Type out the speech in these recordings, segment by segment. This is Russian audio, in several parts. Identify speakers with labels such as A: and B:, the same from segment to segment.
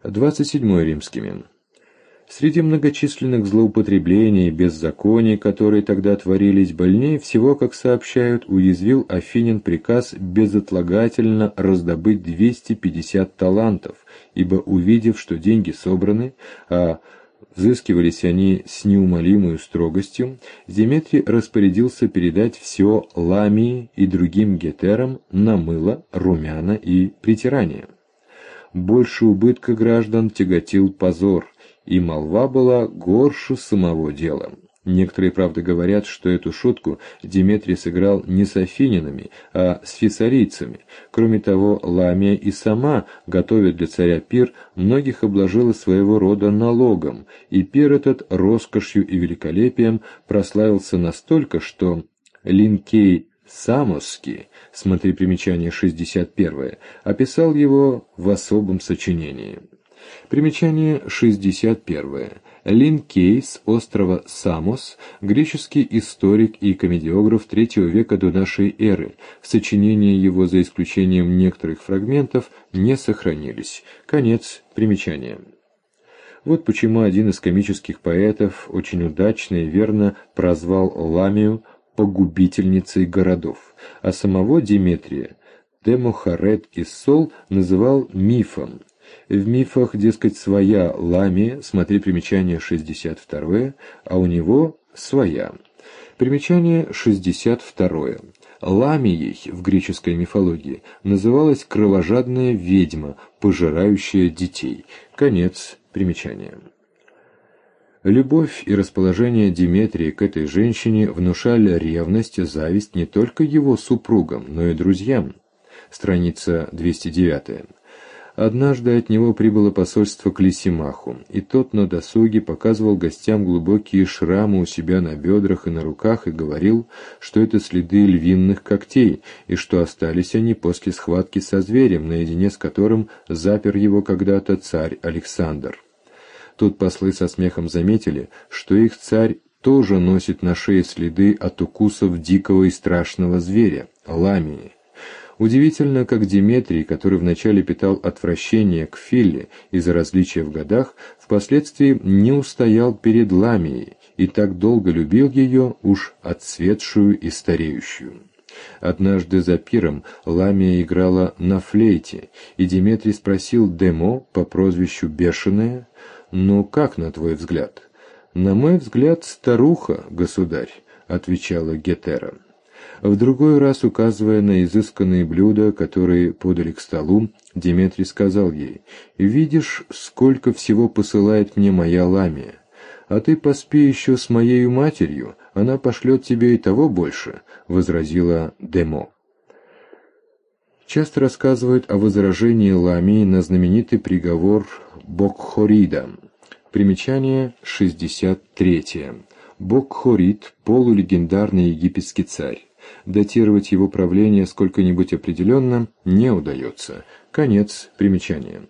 A: 27 римскими. Среди многочисленных злоупотреблений и беззаконий, которые тогда творились, больнее всего, как сообщают, уязвил Афинин приказ безотлагательно раздобыть 250 талантов, ибо, увидев, что деньги собраны, а взыскивались они с неумолимой строгостью, Деметрий распорядился передать все Ламии и другим гетерам на мыло, румяна и притирание. Больше убытка граждан тяготил позор, и молва была горше самого дела. Некоторые, правда, говорят, что эту шутку Деметрий сыграл не с афинянами, а с фессарийцами. Кроме того, Ламия и сама, готовя для царя пир, многих обложила своего рода налогом, и пир этот роскошью и великолепием прославился настолько, что Линкей Самосский, смотри примечание 61, описал его в особом сочинении. Примечание 61. Линкей с острова Самос, греческий историк и комедиограф III века до нашей эры. Сочинения его, за исключением некоторых фрагментов, не сохранились. Конец примечания. Вот почему один из комических поэтов очень удачно и верно прозвал Ламию погубительницей городов, а самого Деметрия Демохарет из Сол называл мифом. В мифах, дескать, своя Ламия, смотри примечание 62, а у него своя. Примечание 62. Ламией в греческой мифологии называлась кровожадная ведьма, пожирающая детей. Конец примечания. Любовь и расположение Деметрия к этой женщине внушали ревность, зависть не только его супругам, но и друзьям. Страница 209. Однажды от него прибыло посольство к Лисимаху, и тот на досуге показывал гостям глубокие шрамы у себя на бедрах и на руках и говорил, что это следы львиных когтей, и что остались они после схватки со зверем, наедине с которым запер его когда-то царь Александр. Тут послы со смехом заметили, что их царь тоже носит на шее следы от укусов дикого и страшного зверя – Ламии. Удивительно, как Деметрий, который вначале питал отвращение к Филле из-за различия в годах, впоследствии не устоял перед Ламией и так долго любил ее, уж отцветшую и стареющую. Однажды за пиром Ламия играла на флейте, и Деметрий спросил Демо по прозвищу Бешеная: «Ну как, на твой взгляд?» «На мой взгляд, старуха, государь», — отвечала Гетера. В другой раз, указывая на изысканные блюда, которые подали к столу, Деметрий сказал ей: «Видишь, сколько всего посылает мне моя Ламия, а ты поспи еще с моею матерью, она пошлет тебе и того больше», — возразила Демо. Часто рассказывают о возражении Ламии на знаменитый приговор Бокхорида. Примечание 63. Бокхорид – полулегендарный египетский царь. Датировать его правление сколько-нибудь определенно не удается. Конец примечания.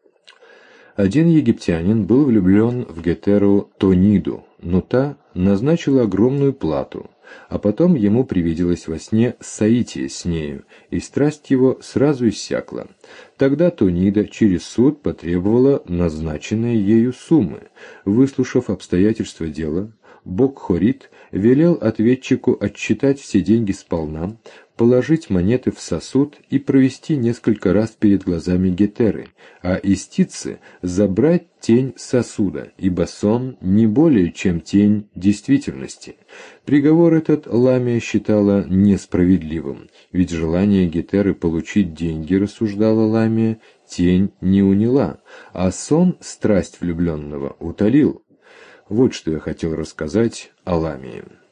A: Один египтянин был влюблен в Гетеру Тониду, но та назначила огромную плату, а потом ему привиделось во сне соитие с нею, и страсть его сразу иссякла. Тогда Тонида через суд потребовала назначенные ею суммы. Выслушав обстоятельства дела, Бокхорид велел ответчику отсчитать все деньги сполна, положить монеты в сосуд и провести несколько раз перед глазами Гетеры, а истицы забрать тень сосуда, ибо сон не более чем тень действительности. Приговор этот Ламия считала несправедливым, ведь желание Гетеры получить деньги, рассуждала Ламия, тень не уняла, а сон страсть влюбленного утолил. Вот что я хотел рассказать о Ламии.